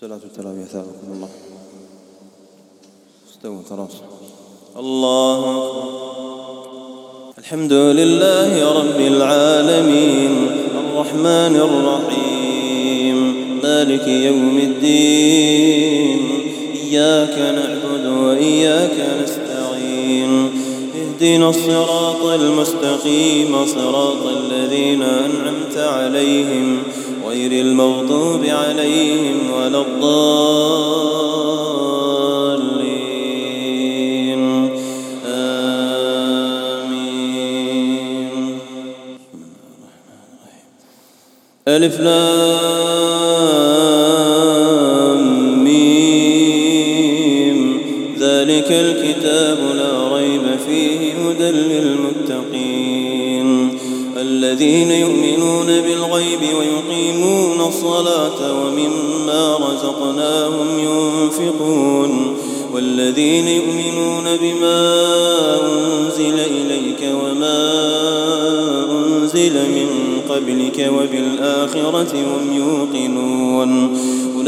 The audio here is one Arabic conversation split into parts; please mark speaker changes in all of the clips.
Speaker 1: الصلاة والسلام يثابكم الله. استووا تراصوا. الله أكبر. الحمد لله رب العالمين الرحمن الرحيم مالك يوم الدين، إياك نعبد وإياك نستعين، اهدنا الصراط المستقيم صراط الذين أنعمت عليهم غير المغضوب عليهم ولا الضالين، آمين. ألف لام ميم، ذلك الكتاب لا ريب فيه هدى للمتقين الذين يؤمنون بالغيب ويقيمون الصلاة ومما رزقناهم ينفقون، والذين يؤمنون بما أنزل إليك وما أنزل من قبلك وبالآخرة هم يوقنون،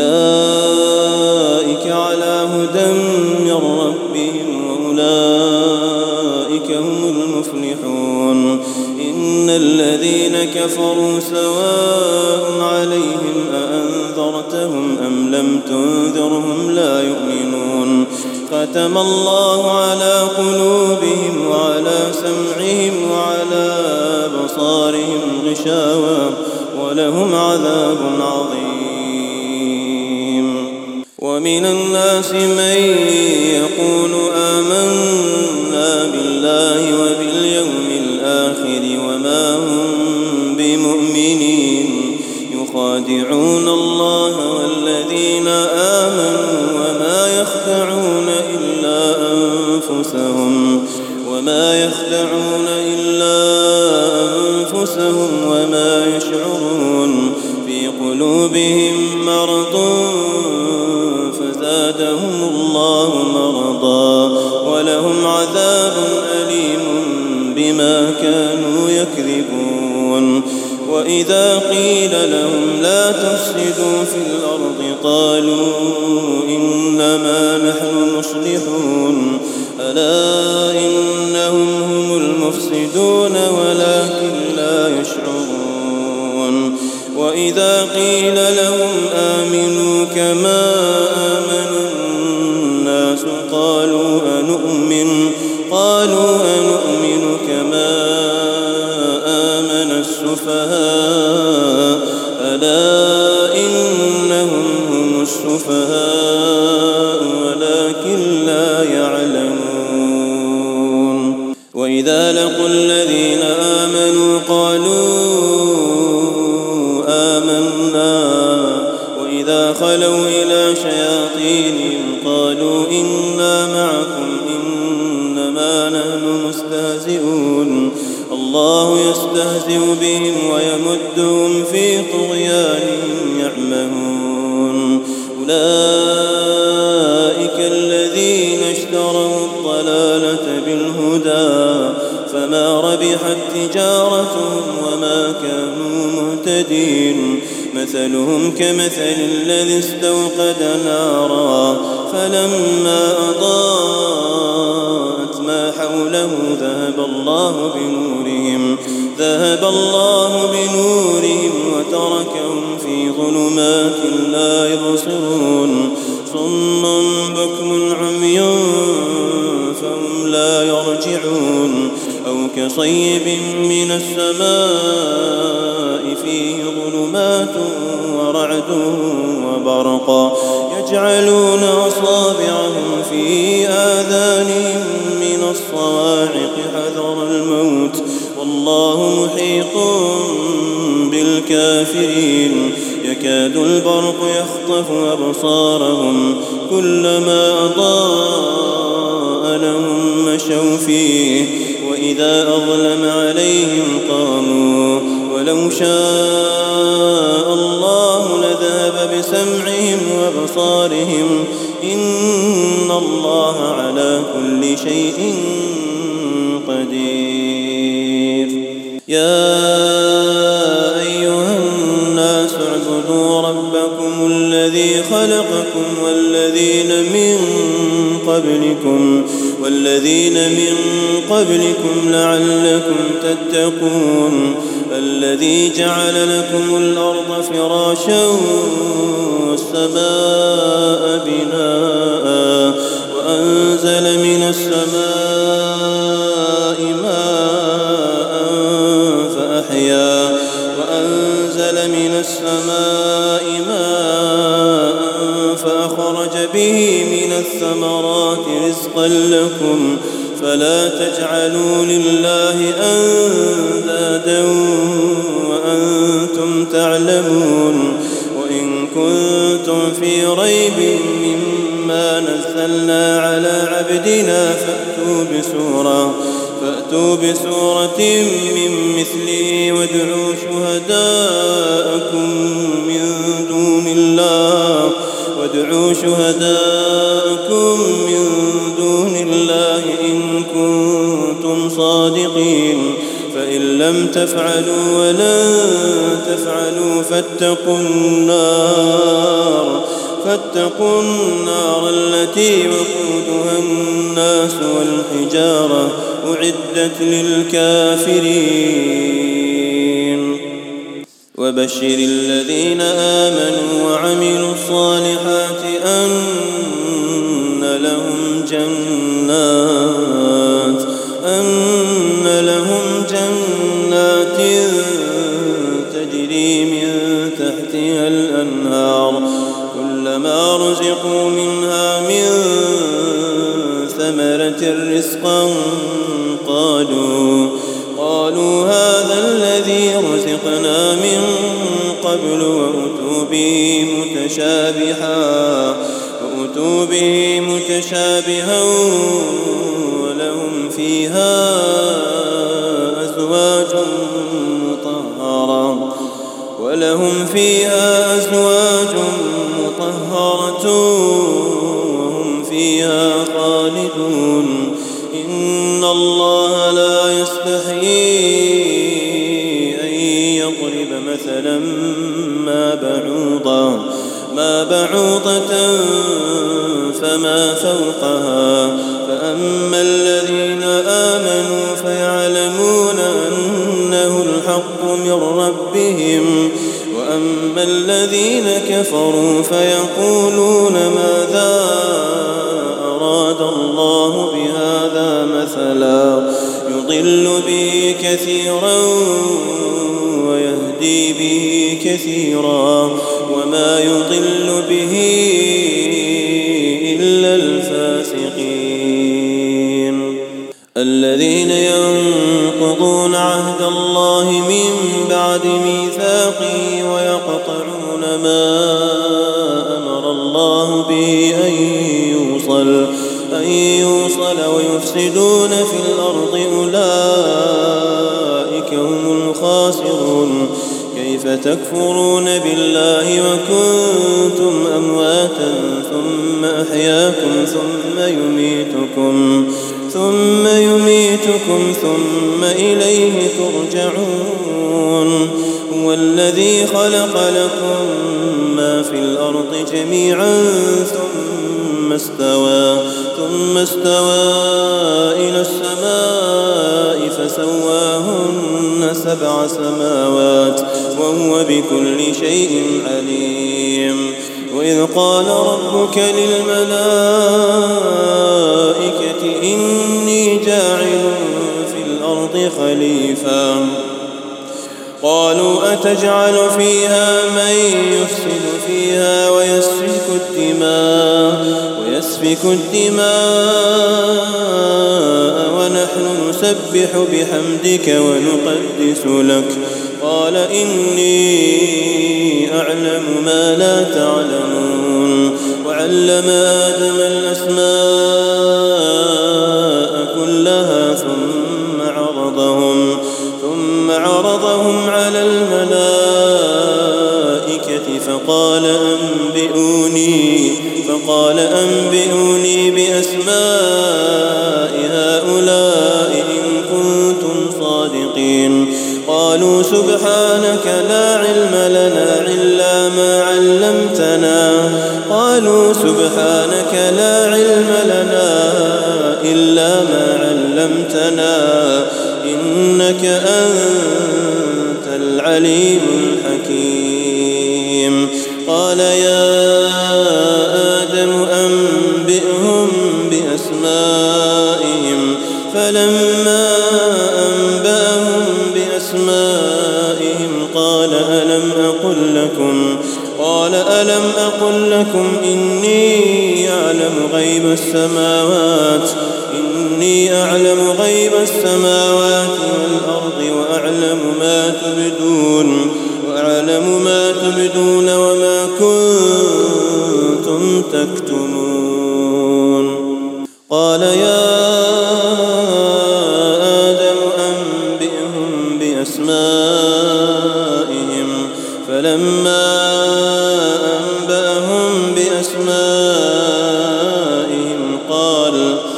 Speaker 1: أولئك على هدى من ربهم وأولئك هم المفلحون. إن الذين كفروا سواء عليهم أأنذرتهم أم لم تنذرهم لا يؤمنون، ختم الله على قلوبهم وعلى سمعهم وعلى أبصارهم غشاوة ولهم عذاب عظيم. ومن الناس من يقول آمنا بالله وباليوم الآخر وما هم بمؤمنين، يخادعون الله والذين آمنوا وما يخدعون إلا أنفسهم وما يشعرون. في قلوبهم مرض فزادهم الله مرضا ولهم عذاب أليم بما كانوا يكذبون. وإذا قيل لهم لا تفسدوا في الأرض قالوا إنما نحن مصلحون، ألا إنهم هم المفسدون ولكن لا يشعرون. وإذا قيل لهم آمنوا كما آمن الناس قالوا أنؤمن كما آمن السفهاء، ألا إنهم هم السفهاء ولكن لا يعلمون. وإذا لقوا الذين آمنوا قالوا آمنا، وإذا خلوا إلى شياطينهم قالوا إنا معكم إنما نحن مستهزئون. الله يستهزئ بهم ويمدهم في طغيانهم يعمهون. أولئك الذين اشتروا الضلالة بالهدى فما ربحت تجارتهم وما كانوا مهتدين. مثلهم كمثل الذي استوقد نارا فلما أضاءت ما حوله ذهب الله بنورهم وتركهم في ظلمات لا يبصرون. صم بكم عمي فهم لا يرجعون. أو كصيب من السماء فيه ظلمات ورعد وبرق يجعلون أصابعهم في آذانهم من الصواعق حذر الموت والله محيط بالكافرين. يكاد البرق يخطف أبصارهم كلما أضاء لهم مشوا فيه وإذا أظلم عليهم قاموا. ولو شاء الله لذهب بسمعهم وأبصارهم إن الله على كل شيء قدير. يا أيها الناس اعبدوا ربكم الذي الذي خلقكم والذين من قبلكم لعلكم تتقون الذي جعل لكم الأرض فراشا والسماء بناء وأنزل من السماء ماء فأخرج به من الثمرات رزقا لكم فلا تجعلوا لله أندادا وأنتم تعلمون وإن كنتم في ريب مما نزلنا على عبدنا فأتوا بسورة من مثله وادعوا شهداءكم من دون الله إن كنتم صادقين فإن لم تفعلوا ولن تفعلوا فاتقوا النار التي وقودها الناس والحجارة أعدت للكافرين وبشر الذين آمنوا وعملوا الصالحات أن لهم جنات تجري من تحتها الأنهار كلما رزقوا منها من ثمرة رزقا قالوا هذا الذي رزقنا من قبل وأتوا به متشابها ولهم فيها أزواج مطهرة وهم فيها خالدون إن الله لا يستحيي أن يضرب مثلا ما بعوضة فما فوقها فأما الذين آمنوا فيعلمون أنه الحق من ربهم وأما الذين كفروا فيقولون ماذا أراد الله بهذا مثلا يضل به كثيرا ويهدي به كثيرا وما يضل به إلا الفاسقين الذين ينقضون عهد الله من بعد ميثاقه ويقطعون ما أمر الله به أن يوصل ويفسدون في الأرض أولئك هم الخاسرون كيف تكفرون بالله وكنتم أمواتا ثم أحياكم ثم يميتكم ثم إليه ترجعون هو الذي خلق لكم ما في الأرض جميعا ثم استوى إلى السماء فسواهن 7 سماوات وهو بكل شيء عليم وإذ قال ربك للملائكة إني جاعل في الأرض خليفة قالوا أتجعل فيها من يفسد فيها ويسفك الدماء ونحن نسبح بحمدك ونقدس لك قال إني أعلم ما لا تعلمون وعلم آدم الأسماء كلها ثم عرضهم على الملائكة فقال أنبئوني بأسماء هؤلاء إن كنتم صادقين قالوا سبحانك لا علم لنا إلا ما علمتنا علمتنا. قالوا سبحانك لا علم لنا إلا ما علمتنا إنك أنت العليم الحكيم. قال يا آدم أنبئهم بأسمائهم. فلما أنبأهم بأسمائهم قال ألم أقل لكم إني أعلم غيب السماوات والأرض وأعلم ما تبدون وما كنتم تكتمون. قال يا آدم أنبئهم بأسمائهم. فلما أنبأهم بأسمائهم قال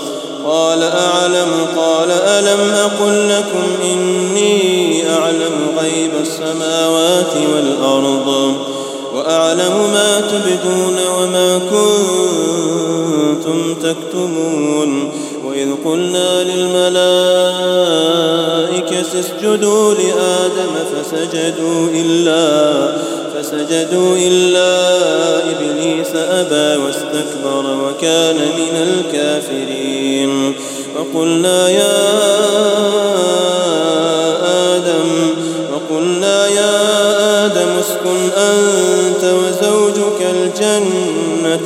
Speaker 1: ألم أقل لكم إني أعلم غيب السماوات والأرض وأعلم ما تبدون وما كنتم تكتمون. وإذ قلنا للملائكة اسجدوا لآدم فسجدوا إلا إبليس أبى واستكبر وكان من الكافرين. وقلنا يا آدم اسكن أنت وزوجك الجنة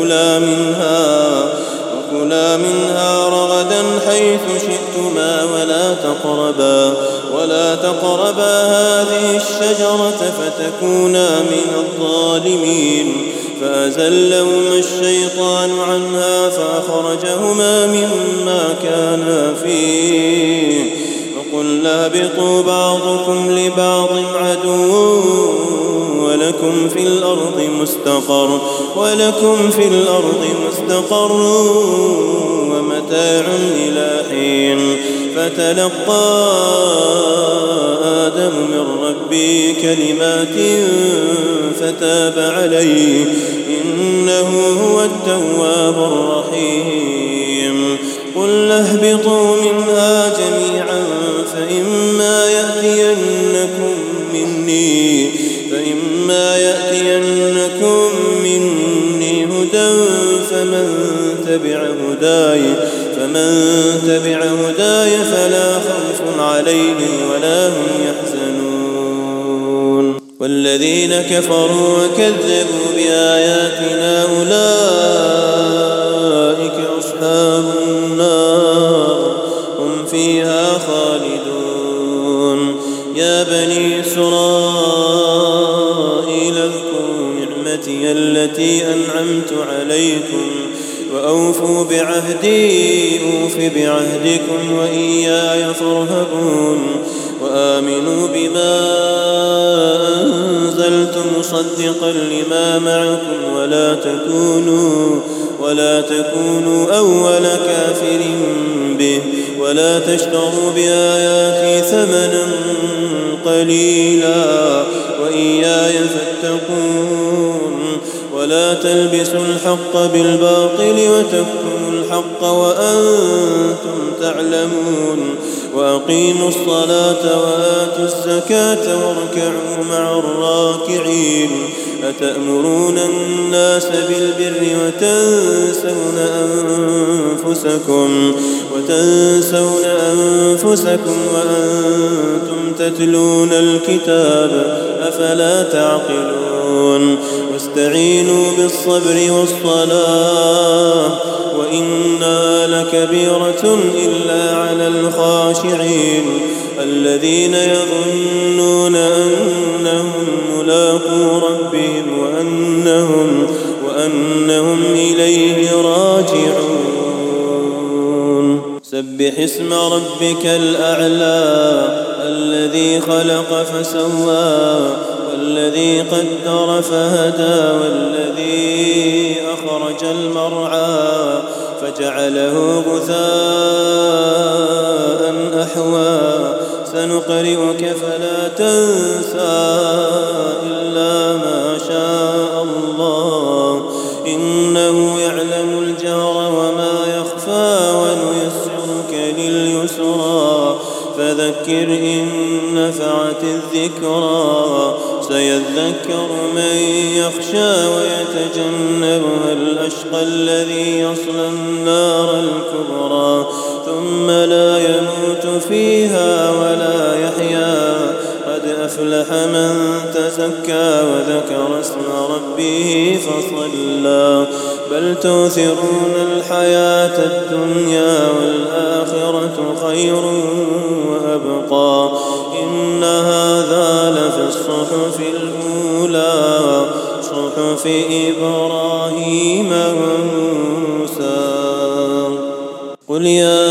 Speaker 1: وكلا منها رغدا حيث شئتما ولا تقربا هذه الشجرة فتكونا من الظالمين. فأزلهما الشيطان عنها فأخرجهما مما كانا فيه. وقلنا اهبطوا بعضكم لبعض عدو ولكم في الأرض مستقر ومتاع إلى حين. فتلقى آدم من ربه كلمات فتاب عليه إنه هو التواب الرحيم. قل اهبطوا منها جميعا فإما يأتينكم مني هدى فمن تبع هداي فلا خوف عليهم ولا هم يحزنون. والذين كفروا وكذبوا بآياتنا أولئك أصحاب النار هم فيها خالدون. يا بني إسرائيل اذكروا نعمتي التي أنعمت عليكم وأوفوا بعهدي أوف بعهدكم وإياي فارهبون. وآمنوا بما أنزلت مصدقا لما معكم ولا تكونوا أول كافر به ولا تشتروا بآياتي ثمنا قليلا وإياي فاتقون. ولا تلبسوا الحق بالباطل وتكتموا الحق وأنتم تعلمون. وأقيموا الصلاة وآتوا الزكاة واركعوا مع الراكعين. أتأمرون الناس بالبر وتنسون أنفسكم وأنتم تتلون الكتاب أفلا تعقلون. واستعينوا بالصبر والصلاة وإنها لكبيرة إلا على الخاشعين الذين يظنون أنهم ملاقو ربهم وأنهم إليه راجعون. سبح اسم ربك الأعلى الذي خلق فسوى والذي قدر فهدى والذي أخرج المرعى فجعله غثاء أحوى. سنقرئك فلا تنسى إلا ما شاء الله إنه يعلم الجهر وما يخفى ونيسرك لليسرى فذكر إن نفعت الذكرى سيذكر من يخشى ويتجنبها الأشقى الذي يصلى النار الكبرى ثم لا يموت فيها ولا يحيا قد أفلح من تزكى وذكر اسم ربه فصلى بل تؤثرون الحياة الدنيا والآخرة خير وأبقى إن هذا لفي الصحف الأولى صحف إبراهيم وموسى قل يا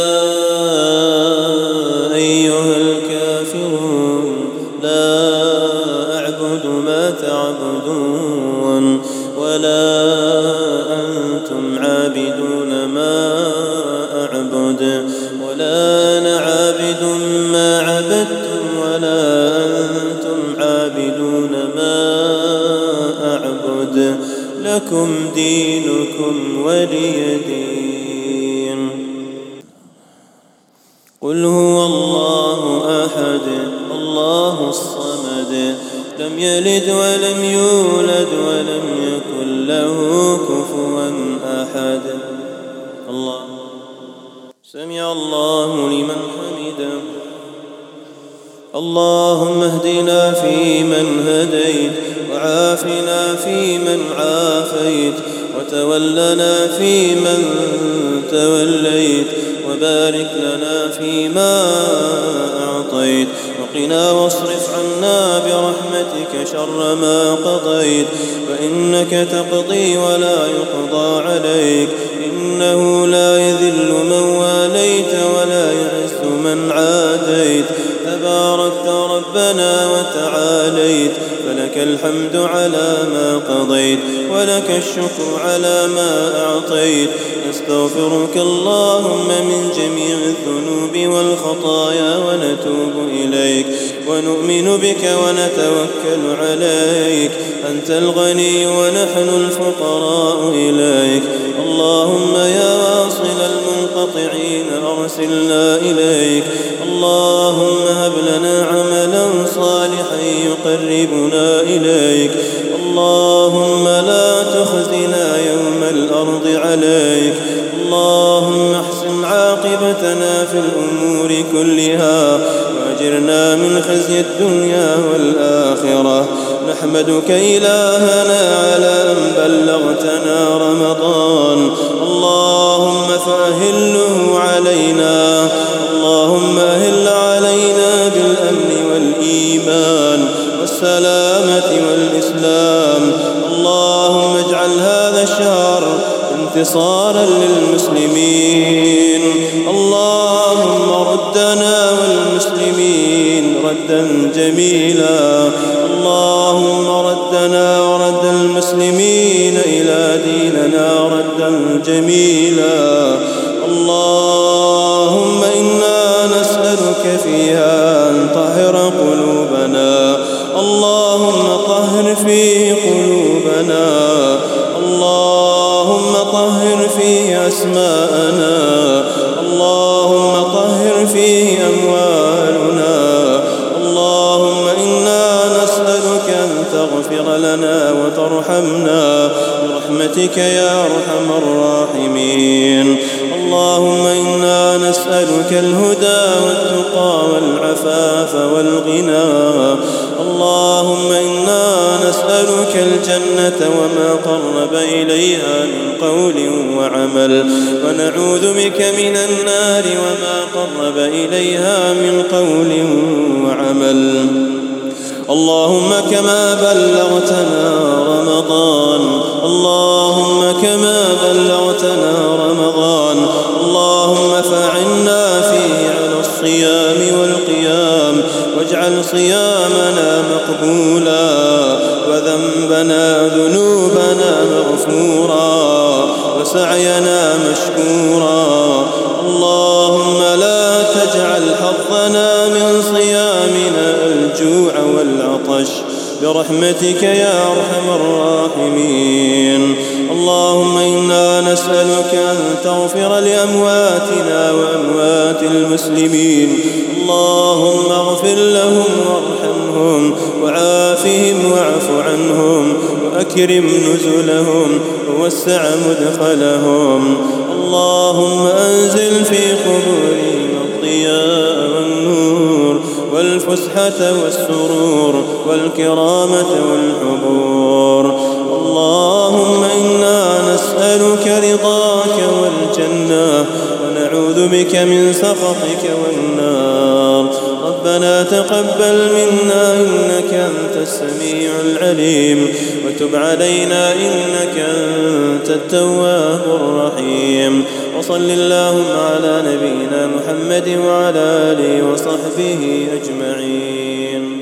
Speaker 1: أيها الكافرون لا أعبد ما تعبدون ولا أنتم عابدون ما أعبد ولا أنا عابد ما عبدتم ولا أنتم عابدون ما أعبد لكم دينكم ولي دين قل هو الله أحد الله الصمد لم يلد ولم يولد ولم يكن له كفوا أحد الله سمع الله لمن حمده اللهم اهدنا فيمن هديت وعافنا فيمن عافيت وتولنا فيمن توليت وبارك لنا فيما أعطيت وقنا واصرف عنا برحمتك شر ما قضيت فإنك تقضي ولا يقضى عليك إنه لا يذل من واليت ولا يعز من عاديت تباركت ربنا وتعاليت فلك الحمد على ما قضيت ولك الشكر على ما أعطيت نستغفرك اللهم من جميع الذنوب والخطايا ونتوب إليك ونؤمن بك ونتوكل عليك أنت الغني ونحن الفقراء إليك اللهم يا واصل المنقطعين أرسلنا إليك اللهم هب لنا عملا صالحا يقربنا إليك اللهم لا تخزنا يوم الأرض عليك اللهم احسن عاقبتنا في الأمور كلها وأجرنا من خزي الدنيا والآخرة نحمدك إلهنا على أن بلغتنا رمضان اللهم فأهله علينا اللهم أهل علينا بالأمن والإيمان والسلامة والإسلام اللهم اجعل هذا الشهر انتصارا للمسلمين اللهم ردنا والمسلمين ردا جميلا اللهم ردنا ورد المسلمين إلى ديننا ردا جميلا اللهم إنا نسألك فيها أن طهر قلوبنا اللهم طهر في قلوبنا اللهم طهر فيه أسماءنا اللهم طهر فيه أموالنا اللهم إنا نسألك أن تغفر لنا وترحمنا برحمتك يا أرحم الراحمين اللهم إنا نسألك الهدى والتقى والعفاف والغنى اللهم إنا نسألك الجنة وما قرب إليها من قول وعمل ونعوذ بك من النار وما قرب إليها من قول وعمل اللهم كما بلغتنا رمضان اللهم كما بلغتنا رمضان اللهم فاعنا فيه على الصيام والقيام واجعل صيامنا مقبولا وذنبنا ذنوبنا مغفورا وسعينا مشكورا اللهم لا تجعل حظنا من صيامنا الجوع والعطش برحمتك يا أرحم الراحمين اللهم إنا نسألك أن تغفر لأمواتنا وأموات المسلمين. اللهم اغفر لهم وارحمهم وعافهم واعف عنهم وأكرم نزلهم ووسع مدخلهم. اللهم أنزل في قبورهم الضياء والنور والفسحة والسرور والكرامة والحبور. اللهم إنا نسألك رضاك والجنة ونعوذ بك من سخطك والنار. ربنا تقبل منا إنك أنت السميع العليم وتب علينا إنك أنت التواب الرحيم. وصل اللهم على نبينا محمد وعلى آله وصحبه أجمعين.